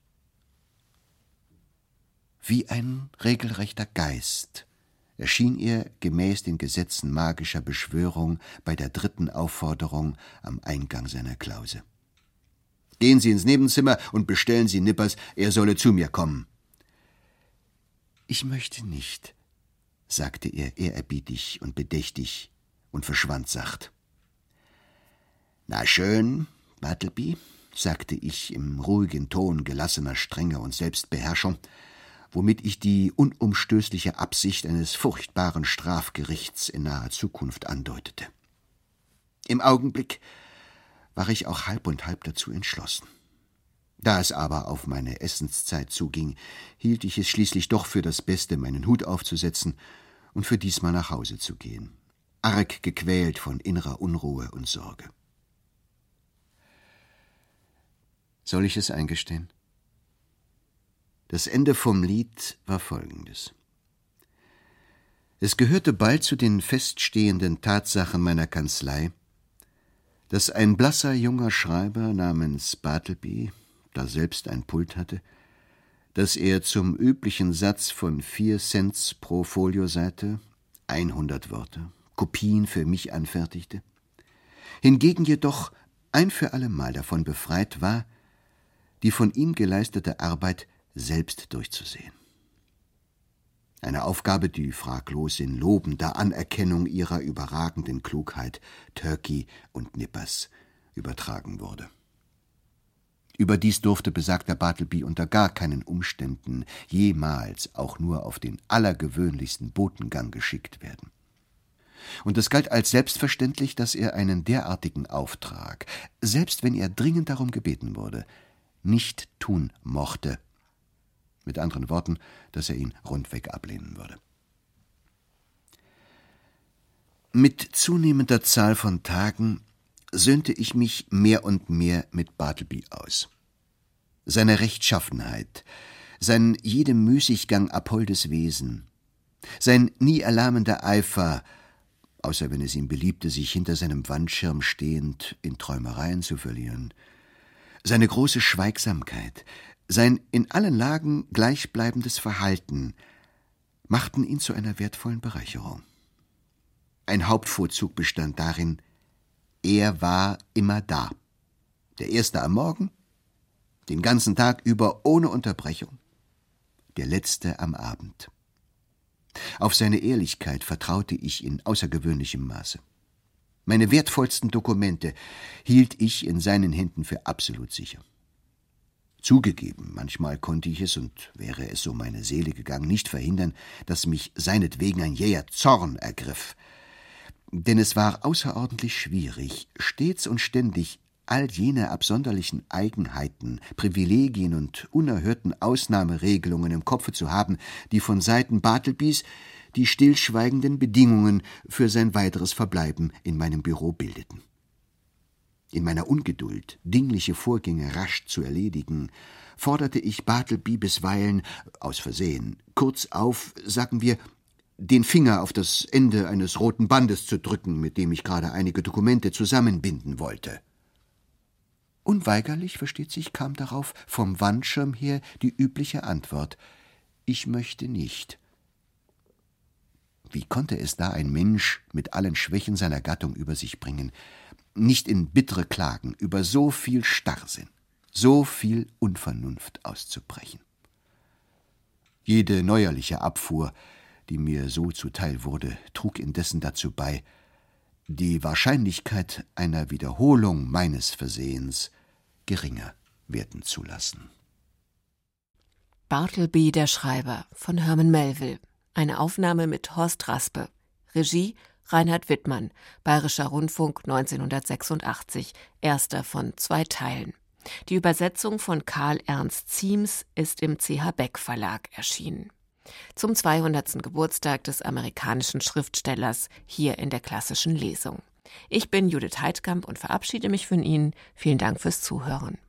Wie ein regelrechter Geist erschien er gemäß den Gesetzen magischer Beschwörung bei der dritten Aufforderung am Eingang seiner Klause. »Gehen Sie ins Nebenzimmer und bestellen Sie Nippers, er solle zu mir kommen.« »Ich möchte nicht«, sagte er ehrerbietig und bedächtig und verschwand sacht. »Na schön, Bartleby«, sagte ich im ruhigen Ton gelassener Strenge und Selbstbeherrschung, womit ich die unumstößliche Absicht eines furchtbaren Strafgerichts in naher Zukunft andeutete. Im Augenblick war ich auch halb und halb dazu entschlossen. Da es aber auf meine Essenszeit zuging, hielt ich es schließlich doch für das Beste, meinen Hut aufzusetzen und für diesmal nach Hause zu gehen, arg gequält von innerer Unruhe und Sorge. Soll ich es eingestehen? Das Ende vom Lied war folgendes. Es gehörte bald zu den feststehenden Tatsachen meiner Kanzlei, dass ein blasser junger Schreiber namens Bartleby, da selbst ein Pult hatte, dass er zum üblichen Satz von vier Cents pro Folioseite, hundert Worte, Kopien für mich anfertigte, hingegen jedoch ein für allemal davon befreit war, die von ihm geleistete Arbeit selbst durchzusehen. Eine Aufgabe, die fraglos in lobender Anerkennung ihrer überragenden Klugheit Turkey und Nippers übertragen wurde. Überdies durfte besagter Bartleby unter gar keinen Umständen jemals auch nur auf den allergewöhnlichsten Botengang geschickt werden. Und es galt als selbstverständlich, dass er einen derartigen Auftrag, selbst wenn er dringend darum gebeten wurde, nicht tun mochte. Mit anderen Worten, dass er ihn rundweg ablehnen würde. Mit zunehmender Zahl von Tagen söhnte ich mich mehr und mehr mit Bartleby aus. Seine Rechtschaffenheit, sein jedem Müßiggang abholdes Wesen, sein nie erlahmender Eifer, außer wenn es ihm beliebte, sich hinter seinem Wandschirm stehend in Träumereien zu verlieren, seine große Schweigsamkeit, sein in allen Lagen gleichbleibendes Verhalten machten ihn zu einer wertvollen Bereicherung. Ein Hauptvorzug bestand darin, er war immer da. Der Erste am Morgen, den ganzen Tag über ohne Unterbrechung, der Letzte am Abend. Auf seine Ehrlichkeit vertraute ich in außergewöhnlichem Maße. Meine wertvollsten Dokumente hielt ich in seinen Händen für absolut sicher. Zugegeben, manchmal konnte ich es, und wäre es so meine Seele gegangen, nicht verhindern, dass mich seinetwegen ein jäher Zorn ergriff. Denn es war außerordentlich schwierig, stets und ständig all jene absonderlichen Eigenheiten, Privilegien und unerhörten Ausnahmeregelungen im Kopfe zu haben, die von Seiten Bartlebys die stillschweigenden Bedingungen für sein weiteres Verbleiben in meinem Büro bildeten. In meiner Ungeduld, dingliche Vorgänge rasch zu erledigen, forderte ich Bartleby bisweilen, aus Versehen, kurz auf, sagen wir, den Finger auf das Ende eines roten Bandes zu drücken, mit dem ich gerade einige Dokumente zusammenbinden wollte. Unweigerlich, versteht sich, kam darauf vom Wandschirm her die übliche Antwort: Ich möchte nicht. Wie konnte es da ein Mensch mit allen Schwächen seiner Gattung über sich bringen, nicht in bittere Klagen über so viel Starrsinn, so viel Unvernunft auszubrechen? Jede neuerliche Abfuhr, die mir so zuteil wurde, trug indessen dazu bei, die Wahrscheinlichkeit einer Wiederholung meines Versehens geringer werden zu lassen. Bartleby, der Schreiber, von Herman Melville. Eine Aufnahme mit Horst Raspe. Regie Reinhard Wittmann. Bayerischer Rundfunk neunzehnhundertsechsundachtzig. Erster von zwei Teilen. Die Übersetzung von Karl Ernst Ziems ist im C H Beck Verlag erschienen. Zum zweihundertsten Geburtstag des amerikanischen Schriftstellers hier in der klassischen Lesung. Ich bin Judith Heidkamp und verabschiede mich von Ihnen. Vielen Dank fürs Zuhören.